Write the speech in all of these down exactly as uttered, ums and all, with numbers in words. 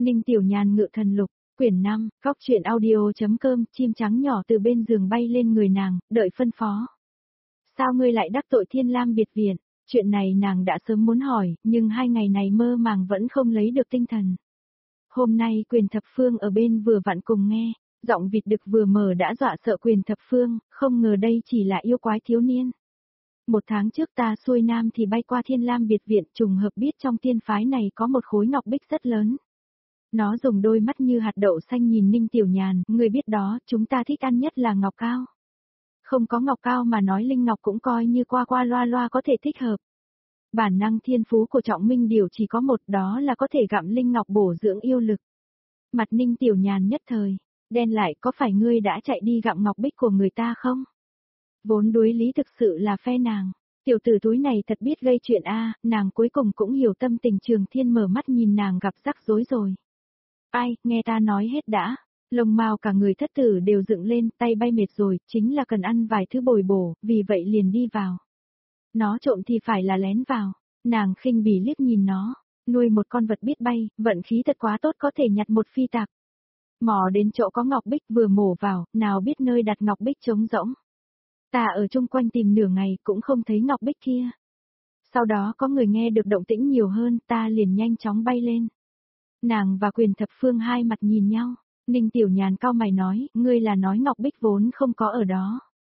Ninh Tiểu Nhàn ngự thần lục, quyển năm, góc truyện audio.com, chim trắng nhỏ từ bên giường bay lên người nàng, đợi phân phó. Sao ngươi lại đắc tội Thiên Lam biệt viện? Chuyện này nàng đã sớm muốn hỏi, nhưng hai ngày này mơ màng vẫn không lấy được tinh thần. Hôm nay Quyền Thập Phương ở bên vừa vặn cùng nghe, giọng vịt đực vừa mở đã dọa sợ Quyền Thập Phương, không ngờ đây chỉ là yêu quái thiếu niên. Một tháng trước ta xuôi nam thì bay qua Thiên Lam biệt viện, trùng hợp biết trong tiên phái này có một khối ngọc bích rất lớn. Nó dùng đôi mắt như hạt đậu xanh nhìn Ninh Tiểu Nhàn, người biết đó, chúng ta thích ăn nhất là ngọc cao. Không có ngọc cao mà nói linh ngọc cũng coi như qua qua loa loa có thể thích hợp. Bản năng thiên phú của Trọng Minh Điểu chỉ có một, đó là có thể gặm linh ngọc bổ dưỡng yêu lực. Mặt Ninh Tiểu Nhàn nhất thời, đen lại, có phải ngươi đã chạy đi gặm ngọc bích của người ta không? Vốn đối lý thực sự là phe nàng. Tiểu tử túi này thật biết gây chuyện a, nàng cuối cùng cũng hiểu tâm tình Trường Thiên, mở mắt nhìn nàng gặp rắc rối rồi. Ai, nghe ta nói hết đã. Lông mao cả người thất tử đều dựng lên, tay bay mệt rồi, chính là cần ăn vài thứ bồi bổ, vì vậy liền đi vào. Nó trộm thì phải là lén vào. Nàng khinh bỉ liếc nhìn nó, nuôi một con vật biết bay, vận khí thật quá tốt, có thể nhặt một phi tạp. Mò đến chỗ có ngọc bích vừa mổ vào, nào biết nơi đặt ngọc bích trống rỗng. Ta ở chung quanh tìm nửa ngày cũng không thấy ngọc bích kia. Sau đó có người nghe được động tĩnh nhiều hơn, ta liền nhanh chóng bay lên. Nàng và Quyền Thập Phương hai mặt nhìn nhau. Ninh Tiểu Nhàn cau mày nói, ngươi là nói ngọc bích vốn không có ở đó.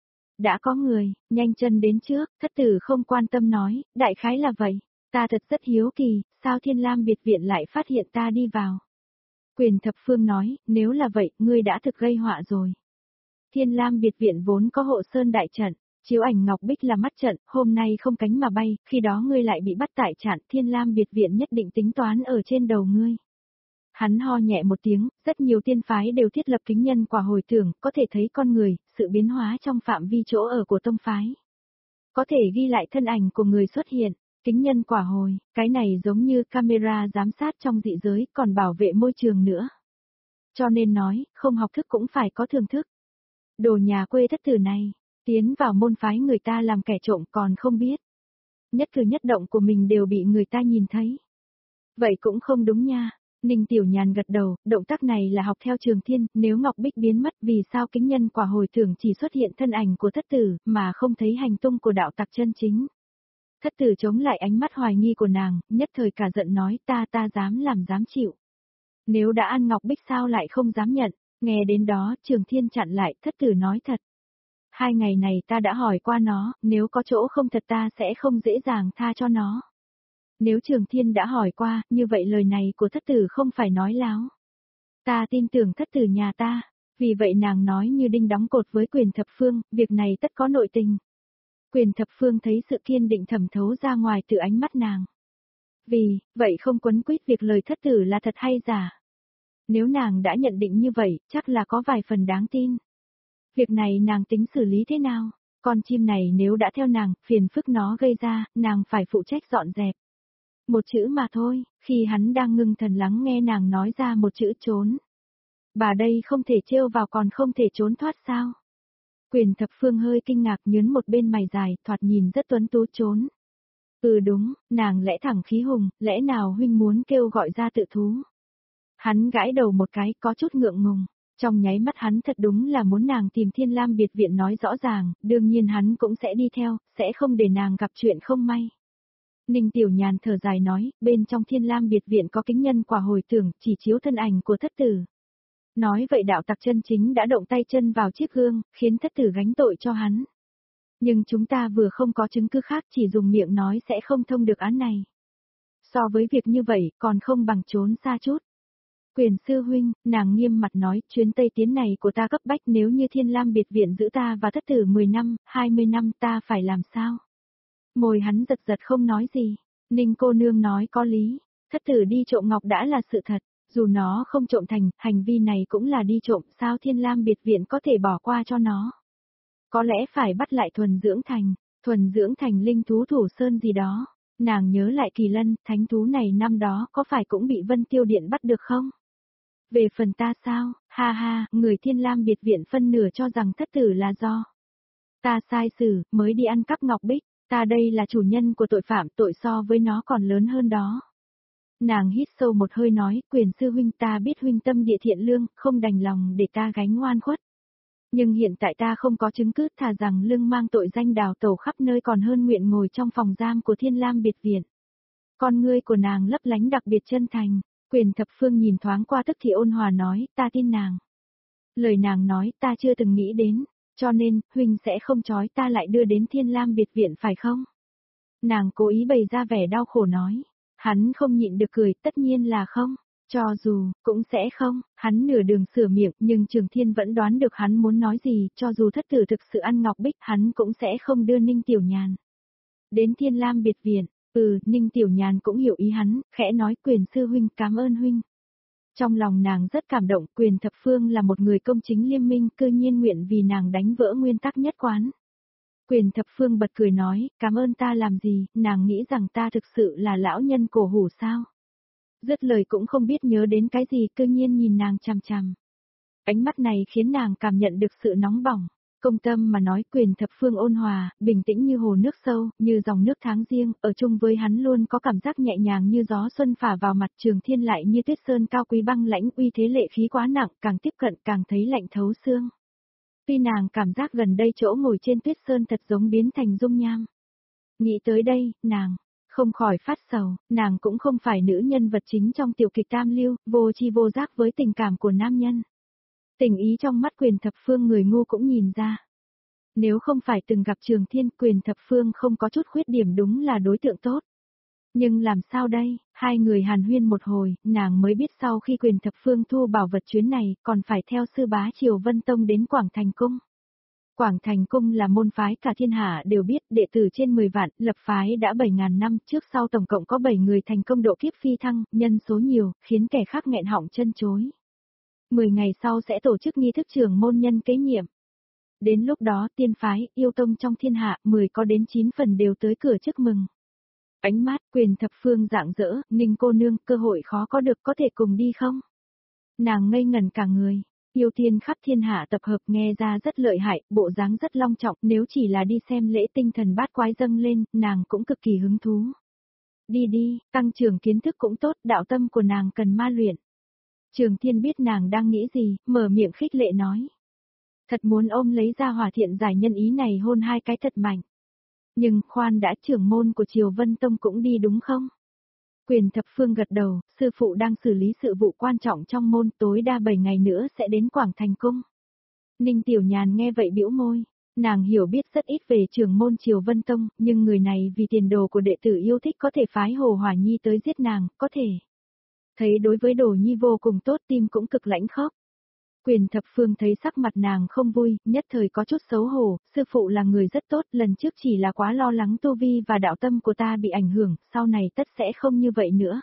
Đã có người, nhanh chân đến trước, thất tử không quan tâm nói, đại khái là vậy. Ta thật rất hiếu kỳ, sao Thiên Lam biệt viện lại phát hiện ta đi vào. Quyền Thập Phương nói, nếu là vậy, ngươi đã thực gây họa rồi. Thiên Lam biệt viện vốn có hộ sơn đại trận, chiếu ảnh ngọc bích là mắt trận, hôm nay không cánh mà bay, khi đó ngươi lại bị bắt tại trận, Thiên Lam biệt viện nhất định tính toán ở trên đầu ngươi. Hắn ho nhẹ một tiếng, rất nhiều tiên phái đều thiết lập kính nhân quả hồi tưởng, có thể thấy con người, sự biến hóa trong phạm vi chỗ ở của tông phái. Có thể ghi lại thân ảnh của người xuất hiện, kính nhân quả hồi, cái này giống như camera giám sát trong dị giới, còn bảo vệ môi trường nữa. Cho nên nói, không học thức cũng phải có thưởng thức. Đồ nhà quê thất tử này, tiến vào môn phái người ta làm kẻ trộm còn không biết. Nhất cử nhất động của mình đều bị người ta nhìn thấy. Vậy cũng không đúng nha. Ninh Tiểu Nhàn gật đầu, động tác này là học theo Trường Thiên, nếu ngọc bích biến mất vì sao kính nhân quả hồi tưởng chỉ xuất hiện thân ảnh của thất tử, mà không thấy hành tung của đạo tặc chân chính. Thất tử chống lại ánh mắt hoài nghi của nàng, nhất thời cả giận nói ta ta dám làm dám chịu. Nếu đã ăn ngọc bích sao lại không dám nhận, nghe đến đó Trường Thiên chặn lại, thất tử nói thật. Hai ngày này ta đã hỏi qua nó, nếu có chỗ không thật ta sẽ không dễ dàng tha cho nó. Nếu Trường Thiên đã hỏi qua, như vậy lời này của thất tử không phải nói láo. Ta tin tưởng thất tử nhà ta, vì vậy nàng nói như đinh đóng cột với Quyền Thập Phương, việc này tất có nội tình. Quyền Thập Phương thấy sự kiên định thẩm thấu ra ngoài từ ánh mắt nàng. Vì, vậy không quấn quýt việc lời thất tử là thật hay giả. Nếu nàng đã nhận định như vậy, chắc là có vài phần đáng tin. Việc này nàng tính xử lý thế nào? Con chim này nếu đã theo nàng, phiền phức nó gây ra, nàng phải phụ trách dọn dẹp. Một chữ mà thôi, khi hắn đang ngưng thần lắng nghe nàng nói ra một chữ trốn. Bà đây không thể trêu vào còn không thể trốn thoát sao? Quyền Thập Phương hơi kinh ngạc nhớn một bên mày dài, thoạt nhìn rất tuấn tú trốn. Ừ đúng, nàng lẽ thẳng khí hùng, lẽ nào huynh muốn kêu gọi ra tự thú? Hắn gãi đầu một cái, có chút ngượng ngùng. Trong nháy mắt hắn thật đúng là muốn nàng tìm Thiên Lam biệt viện nói rõ ràng, đương nhiên hắn cũng sẽ đi theo, sẽ không để nàng gặp chuyện không may. Ninh Tiểu Nhàn thở dài nói, bên trong Thiên Lam biệt viện có kính nhân quả hồi tưởng, chỉ chiếu thân ảnh của thất tử. Nói vậy đạo tặc chân chính đã động tay chân vào chiếc gương, khiến thất tử gánh tội cho hắn. Nhưng chúng ta vừa không có chứng cứ khác, chỉ dùng miệng nói sẽ không thông được án này. So với việc như vậy, còn không bằng trốn xa chút. Quyền sư huynh, nàng nghiêm mặt nói, chuyến Tây tiến này của ta cấp bách, nếu như Thiên Lam biệt viện giữ ta và thất tử mười năm, hai mươi năm ta phải làm sao? Môi hắn giật giật không nói gì. Ninh cô nương nói có lý, thất tử đi trộm ngọc đã là sự thật, dù nó không trộm thành, hành vi này cũng là đi trộm, sao Thiên Lam biệt viện có thể bỏ qua cho nó? Có lẽ phải bắt lại Thuần Dưỡng Thành, Thuần Dưỡng Thành linh thú thủ sơn gì đó. Nàng nhớ lại Kỳ Lân, thánh thú này năm đó có phải cũng bị Vân Tiêu Điện bắt được không? Về phần ta sao, ha ha, người Thiên Lam biệt viện phân nửa cho rằng thất tử là do ta sai xử, mới đi ăn cắp ngọc bích, ta đây là chủ nhân của tội phạm, tội so với nó còn lớn hơn đó. Nàng hít sâu một hơi nói, Quyền sư huynh ta biết huynh tâm địa thiện lương, không đành lòng để ta gánh oan khuất. Nhưng hiện tại ta không có chứng cứ, thà rằng lưng mang tội danh đào tẩu khắp nơi còn hơn nguyện ngồi trong phòng giam của Thiên Lam biệt viện. Con ngươi của nàng lấp lánh đặc biệt chân thành, Quyền thập phương nhìn thoáng qua tức thì ôn hòa nói, ta tin nàng. Lời nàng nói ta chưa từng nghĩ đến, cho nên, huynh sẽ không trói ta lại đưa đến Thiên Lam biệt viện phải không? Nàng cố ý bày ra vẻ đau khổ nói, hắn không nhịn được cười, tất nhiên là không. Cho dù, cũng sẽ không, hắn nửa đường sửa miệng, nhưng Trường Thiên vẫn đoán được hắn muốn nói gì, cho dù thất tử thực sự ăn ngọc bích, hắn cũng sẽ không đưa Ninh Tiểu Nhàn đến Thiên Lam biệt viện. Ừ, Ninh Tiểu Nhàn cũng hiểu ý hắn, khẽ nói, Quyền sư huynh, cảm ơn huynh. Trong lòng nàng rất cảm động, Quyền thập phương là một người công chính liêm minh, cư nhiên nguyện vì nàng đánh vỡ nguyên tắc nhất quán. Quyền thập phương bật cười nói, cảm ơn ta làm gì, nàng nghĩ rằng ta thực sự là lão nhân cổ hủ sao? Dứt lời cũng không biết nhớ đến cái gì, cư nhiên nhìn nàng chằm chằm. Ánh mắt này khiến nàng cảm nhận được sự nóng bỏng. Công tâm mà nói, Quyền thập phương ôn hòa, bình tĩnh như hồ nước sâu, như dòng nước tháng riêng, ở chung với hắn luôn có cảm giác nhẹ nhàng như gió xuân phả vào mặt. Trường Thiên lại như tuyết sơn cao quý băng lãnh, uy thế lệ khí quá nặng, càng tiếp cận càng thấy lạnh thấu xương. Tuy nàng cảm giác gần đây chỗ ngồi trên tuyết sơn thật giống biến thành dung nham. Nghĩ tới đây, nàng không khỏi phát sầu, nàng cũng không phải nữ nhân vật chính trong tiểu kịch tam lưu, vô chi vô giác với tình cảm của nam nhân. Tình ý trong mắt Quyền thập phương người ngu cũng nhìn ra. Nếu không phải từng gặp Trường Thiên, Quyền thập phương không có chút khuyết điểm đúng là đối tượng tốt. Nhưng làm sao đây, hai người hàn huyên một hồi, nàng mới biết sau khi Quyền thập phương thu bảo vật chuyến này, còn phải theo sư bá Triều Vân Tông đến Quảng Thành Cung. Quảng Thành Cung là môn phái cả thiên hạ đều biết, đệ tử trên mười vạn, lập phái đã bảy ngàn năm, trước sau tổng cộng có bảy người thành công độ kiếp phi thăng, nhân số nhiều, khiến kẻ khác nghẹn họng chân chối. mười ngày sau sẽ tổ chức nghi thức trưởng môn nhân kế nhiệm. Đến lúc đó tiên phái, yêu tông trong thiên hạ, mười có đến chín phần đều tới cửa chúc mừng. Ánh mắt Quyền thập phương rạng rỡ, Ninh cô nương, cơ hội khó có được, có thể cùng đi không? Nàng ngây ngẩn cả người. Yêu tiên khắp thiên hạ tập hợp nghe ra rất lợi hại, bộ dáng rất long trọng, nếu chỉ là đi xem lễ tinh thần bát quái dâng lên, nàng cũng cực kỳ hứng thú. Đi đi, tăng trưởng kiến thức cũng tốt, đạo tâm của nàng cần ma luyện. Trường Thiên biết nàng đang nghĩ gì, mở miệng khích lệ nói. Thật muốn ôm lấy ra hỏa thiện giải nhân ý này hôn hai cái thật mạnh. Nhưng khoan đã, trưởng môn của Triều Vân Tông cũng đi đúng không? Quyền thập phương gật đầu, sư phụ đang xử lý sự vụ quan trọng trong môn, tối đa bảy ngày nữa sẽ đến Quảng Thành Cung. Ninh Tiểu Nhàn nghe vậy bĩu môi, nàng hiểu biết rất ít về trưởng môn Triều Vân Tông, nhưng người này vì tiền đồ của đệ tử yêu thích có thể phái Hồ Hỏa Nhi tới giết nàng, có thể. Thấy đối với Đồ Nhi vô cùng tốt, tim cũng cực lãnh khóc. Quyền thập phương thấy sắc mặt nàng không vui, nhất thời có chút xấu hổ, sư phụ là người rất tốt, lần trước chỉ là quá lo lắng tu vi và đạo tâm của ta bị ảnh hưởng, sau này tất sẽ không như vậy nữa.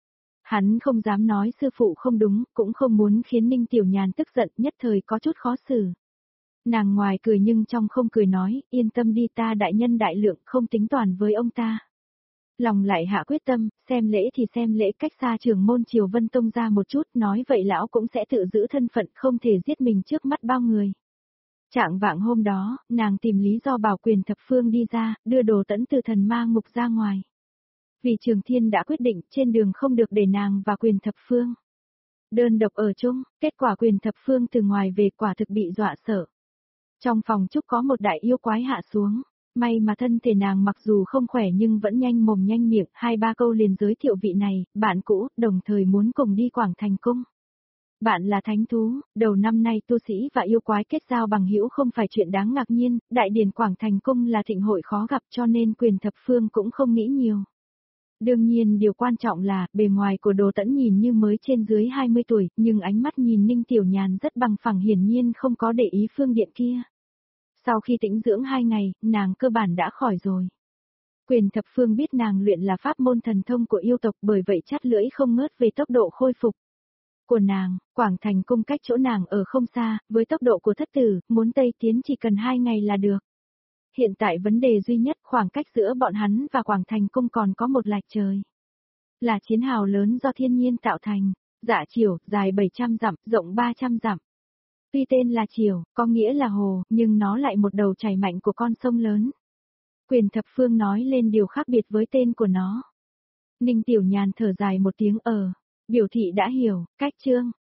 Hắn không dám nói sư phụ không đúng, cũng không muốn khiến Ninh Tiểu Nhàn tức giận, nhất thời có chút khó xử. Nàng ngoài cười nhưng trong không cười nói, yên tâm đi, ta đại nhân đại lượng, không tính toán với ông ta. Lòng lại hạ quyết tâm, xem lễ thì xem lễ, cách xa trưởng môn Triều Vân Tông ra một chút, nói vậy lão cũng sẽ tự giữ thân phận, không thể giết mình trước mắt bao người. Trạng vạng hôm đó, nàng tìm lý do bảo Quyền thập phương đi ra, đưa Đồ Tẫn từ thần ma ngục ra ngoài. Vì Trường Thiên đã quyết định, trên đường không được để nàng và Quyền thập phương đơn độc ở chung, kết quả Quyền thập phương từ ngoài về quả thực bị dọa sợ. Trong phòng trúc có một đại yêu quái hạ xuống. May mà thân thể nàng mặc dù không khỏe nhưng vẫn nhanh mồm nhanh miệng, hai ba câu liền giới thiệu vị này, bạn cũ, đồng thời muốn cùng đi Quảng Thành Cung. Bạn là thánh thú, đầu năm nay tu sĩ và yêu quái kết giao bằng hữu không phải chuyện đáng ngạc nhiên, đại điển Quảng Thành Cung là thịnh hội khó gặp cho nên Quyền thập phương cũng không nghĩ nhiều. Đương nhiên điều quan trọng là, bề ngoài của Đồ Tẫn nhìn như mới trên dưới hai mươi tuổi, nhưng ánh mắt nhìn Ninh Tiểu Nhàn rất bằng phẳng, hiển nhiên không có để ý phương điện kia. Sau khi tĩnh dưỡng hai ngày, nàng cơ bản đã khỏi rồi. Quyền thập phương biết nàng luyện là pháp môn thần thông của yêu tộc, bởi vậy chắt lưỡi không ngớt về tốc độ khôi phục của nàng. Quảng Thành Cung cách chỗ nàng ở không xa, với tốc độ của thất tử, muốn tây tiến chỉ cần hai ngày là được. Hiện tại vấn đề duy nhất, khoảng cách giữa bọn hắn và Quảng Thành Cung còn có một lạch trời. Là chiến hào lớn do thiên nhiên tạo thành, Dạ Triều, dài bảy trăm dặm, rộng ba trăm dặm. Tuy tên là Triều, có nghĩa là hồ, nhưng nó lại một đầu chảy mạnh của con sông lớn. Quyền thập phương nói lên điều khác biệt với tên của nó. Ninh Tiểu Nhàn thở dài một tiếng ờ, biểu thị đã hiểu, cách chương.